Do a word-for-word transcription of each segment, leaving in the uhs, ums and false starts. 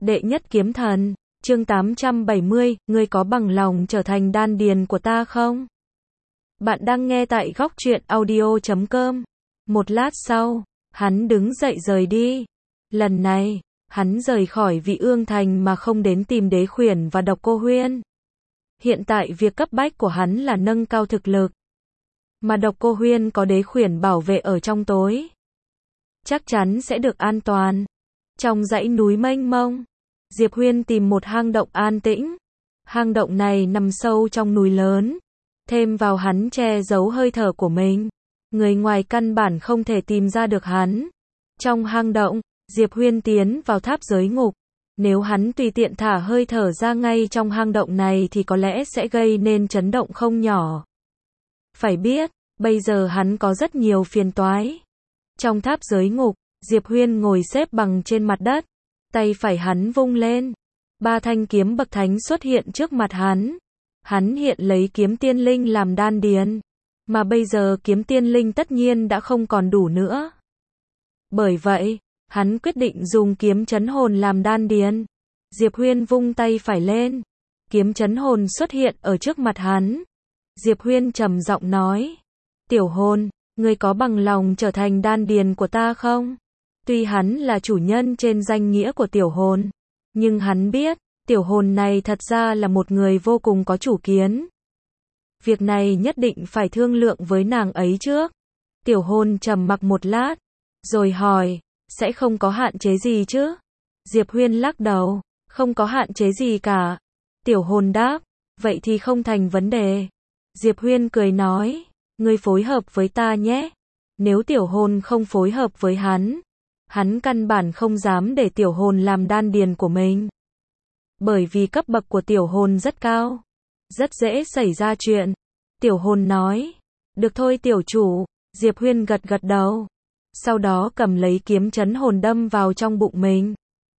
Đệ nhất kiếm thần, chương tám trăm bảy mươi, ngươi có bằng lòng trở thành đan điền của ta không? Bạn đang nghe tại góc truyện audio chấm com. Một lát sau, hắn đứng dậy rời đi. Lần này, hắn rời khỏi Vị Ương Thành mà không đến tìm Đế Khuyển và Độc Cô Huyên. Hiện tại việc cấp bách của hắn là nâng cao thực lực. Mà Độc Cô Huyên có Đế Khuyển bảo vệ ở trong tối, chắc chắn sẽ được an toàn. Trong dãy núi mênh mông, Diệp Huyên tìm một hang động an tĩnh. Hang động này nằm sâu trong núi lớn, thêm vào hắn che giấu hơi thở của mình, người ngoài căn bản không thể tìm ra được hắn. Trong hang động, Diệp Huyên tiến vào tháp giới ngục. Nếu hắn tùy tiện thả hơi thở ra ngay trong hang động này thì có lẽ sẽ gây nên chấn động không nhỏ. Phải biết, bây giờ hắn có rất nhiều phiền toái. Trong tháp giới ngục, Diệp Huyên ngồi xếp bằng trên mặt đất, tay phải hắn vung lên, ba thanh kiếm bậc thánh xuất hiện trước mặt hắn. Hắn hiện lấy kiếm tiên linh làm đan điền, mà bây giờ kiếm tiên linh tất nhiên đã không còn đủ nữa. Bởi vậy, hắn quyết định dùng kiếm chấn hồn làm đan điền. Diệp Huyên vung tay phải lên, kiếm chấn hồn xuất hiện ở trước mặt hắn. Diệp Huyên trầm giọng nói, tiểu hồn, ngươi có bằng lòng trở thành đan điền của ta không? Tuy hắn là chủ nhân trên danh nghĩa của tiểu hồn, nhưng hắn biết, tiểu hồn này thật ra là một người vô cùng có chủ kiến. Việc này nhất định phải thương lượng với nàng ấy trước. Tiểu hồn trầm mặc một lát, rồi hỏi, sẽ không có hạn chế gì chứ? Diệp Huyên lắc đầu, không có hạn chế gì cả. Tiểu hồn đáp, vậy thì không thành vấn đề. Diệp Huyên cười nói, ngươi phối hợp với ta nhé. Nếu tiểu hồn không phối hợp với hắn, hắn căn bản không dám để tiểu hồn làm đan điền của mình. Bởi vì cấp bậc của tiểu hồn rất cao, rất dễ xảy ra chuyện. Tiểu hồn nói, được thôi tiểu chủ. Diệp Huyên gật gật đầu, sau đó cầm lấy kiếm chấn hồn đâm vào trong bụng mình.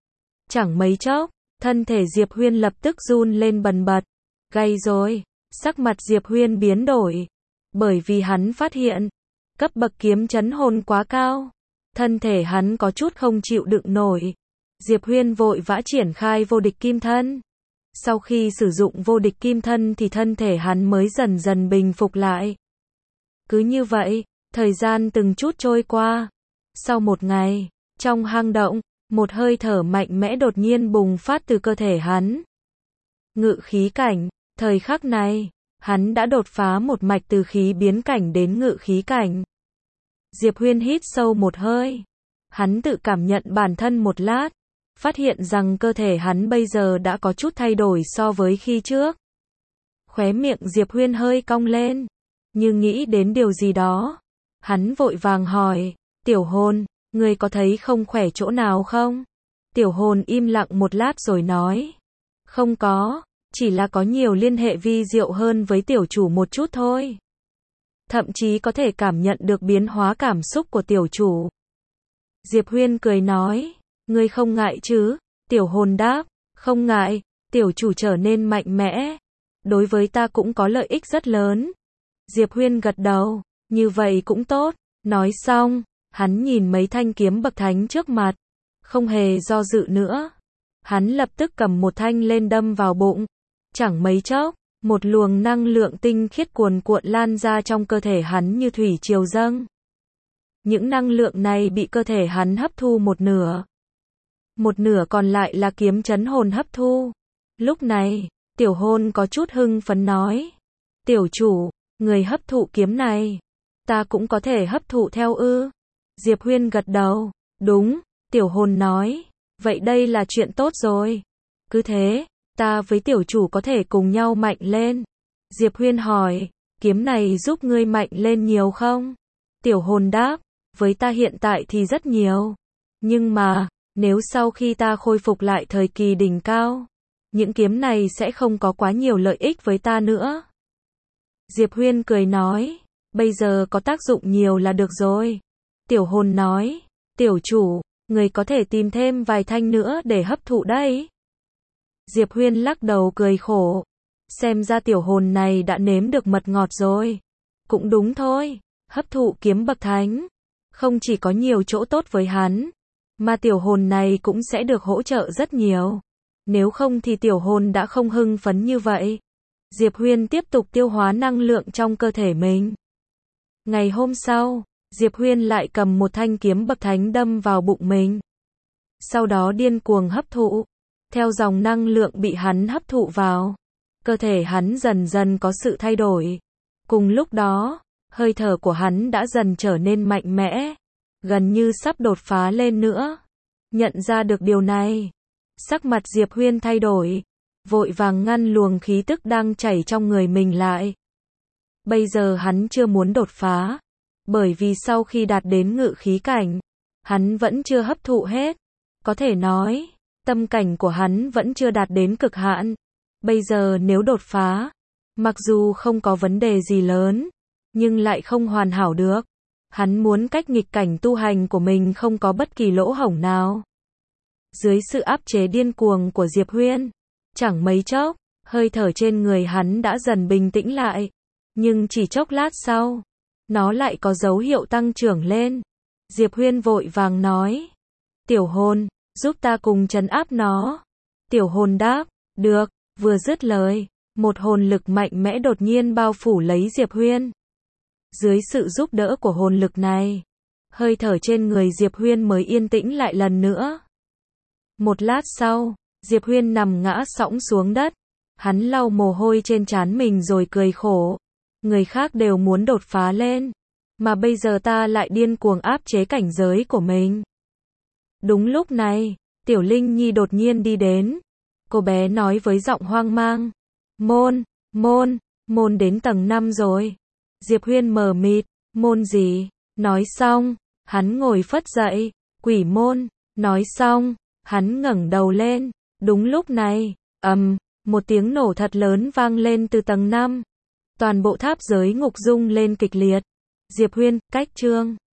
Chẳng mấy chốc, thân thể Diệp Huyên lập tức run lên bần bật. Gay rồi, sắc mặt Diệp Huyên biến đổi, bởi vì hắn phát hiện, cấp bậc kiếm chấn hồn quá cao. Thân thể hắn có chút không chịu đựng nổi. Diệp Huyên vội vã triển khai vô địch kim thân. Sau khi sử dụng vô địch kim thân thì thân thể hắn mới dần dần bình phục lại. Cứ như vậy, thời gian từng chút trôi qua. Sau một ngày, trong hang động, một hơi thở mạnh mẽ đột nhiên bùng phát từ cơ thể hắn. Ngự khí cảnh, thời khắc này, hắn đã đột phá một mạch từ khí biến cảnh đến ngự khí cảnh. Diệp Huyên hít sâu một hơi. Hắn tự cảm nhận bản thân một lát, phát hiện rằng cơ thể hắn bây giờ đã có chút thay đổi so với khi trước. Khóe miệng Diệp Huyên hơi cong lên, như nghĩ đến điều gì đó. Hắn vội vàng hỏi, tiểu hồn, ngươi có thấy không khỏe chỗ nào không? Tiểu hồn im lặng một lát rồi nói, không có, chỉ là có nhiều liên hệ vi diệu hơn với tiểu chủ một chút thôi. Thậm chí có thể cảm nhận được biến hóa cảm xúc của tiểu chủ. Diệp Huyên cười nói, ngươi không ngại chứ? Tiểu hồn đáp, không ngại, tiểu chủ trở nên mạnh mẽ. Đối với ta cũng có lợi ích rất lớn. Diệp Huyên gật đầu, như vậy cũng tốt. Nói xong, hắn nhìn mấy thanh kiếm bậc thánh trước mặt, không hề do dự nữa. Hắn lập tức cầm một thanh lên đâm vào bụng. Chẳng mấy chốc, một luồng năng lượng tinh khiết cuồn cuộn lan ra trong cơ thể hắn như thủy triều dâng. Những năng lượng này bị cơ thể hắn hấp thu một nửa. Một nửa còn lại là kiếm chấn hồn hấp thu. Lúc này, tiểu hồn có chút hưng phấn nói, tiểu chủ, người hấp thụ kiếm này, ta cũng có thể hấp thụ theo ư? Diệp Huyên gật đầu, đúng. Tiểu hồn nói, vậy đây là chuyện tốt rồi. Cứ thế, ta với tiểu chủ có thể cùng nhau mạnh lên. Diệp Huyên hỏi, kiếm này giúp ngươi mạnh lên nhiều không? Tiểu hồn đáp, với ta hiện tại thì rất nhiều. Nhưng mà, nếu sau khi ta khôi phục lại thời kỳ đỉnh cao, những kiếm này sẽ không có quá nhiều lợi ích với ta nữa. Diệp Huyên cười nói, bây giờ có tác dụng nhiều là được rồi. Tiểu hồn nói, tiểu chủ, người có thể tìm thêm vài thanh nữa để hấp thụ đấy. Diệp Huyên lắc đầu cười khổ. Xem ra tiểu hồn này đã nếm được mật ngọt rồi. Cũng đúng thôi, hấp thụ kiếm bậc thánh không chỉ có nhiều chỗ tốt với hắn, Mà tiểu hồn này cũng sẽ được hỗ trợ rất nhiều. Nếu không thì tiểu hồn đã không hưng phấn như vậy. Diệp Huyên tiếp tục tiêu hóa năng lượng trong cơ thể mình. Ngày hôm sau, Diệp Huyên lại cầm một thanh kiếm bậc thánh đâm vào bụng mình. Sau đó điên cuồng hấp thụ. Theo dòng năng lượng bị hắn hấp thụ vào, cơ thể hắn dần dần có sự thay đổi. Cùng lúc đó, hơi thở của hắn đã dần trở nên mạnh mẽ, gần như sắp đột phá lên nữa. Nhận ra được điều này, sắc mặt Diệp Huyên thay đổi, vội vàng ngăn luồng khí tức đang chảy trong người mình lại. Bây giờ hắn chưa muốn đột phá, bởi vì sau khi đạt đến ngự khí cảnh, hắn vẫn chưa hấp thụ hết. Có thể nói, tâm cảnh của hắn vẫn chưa đạt đến cực hạn. Bây giờ nếu đột phá, mặc dù không có vấn đề gì lớn, nhưng lại không hoàn hảo được. Hắn muốn cách nghịch cảnh tu hành của mình không có bất kỳ lỗ hổng nào. Dưới sự áp chế điên cuồng của Diệp Huyên, chẳng mấy chốc, hơi thở trên người hắn đã dần bình tĩnh lại. Nhưng chỉ chốc lát sau, nó lại có dấu hiệu tăng trưởng lên. Diệp Huyên vội vàng nói, tiểu hồn, giúp ta cùng trấn áp nó. Tiểu hồn đáp, được, vừa dứt lời, một hồn lực mạnh mẽ đột nhiên bao phủ lấy Diệp Huyên. Dưới sự giúp đỡ của hồn lực này, hơi thở trên người Diệp Huyên mới yên tĩnh lại lần nữa. Một lát sau, Diệp Huyên nằm ngã sõng xuống đất. Hắn lau mồ hôi trên trán mình rồi cười khổ. Người khác đều muốn đột phá lên, mà bây giờ ta lại điên cuồng áp chế cảnh giới của mình. Đúng lúc này, Tiểu Linh Nhi đột nhiên đi đến. Cô bé nói với giọng hoang mang, môn, môn, môn đến tầng năm rồi. Diệp Huyên mờ mịt, môn gì? Nói xong, hắn ngồi phất dậy, quỷ môn. Nói xong, hắn ngẩng đầu lên. Đúng lúc này, ầm, um, một tiếng nổ thật lớn vang lên từ tầng năm. Toàn bộ tháp giới ngục rung lên kịch liệt. Diệp Huyên, cách chương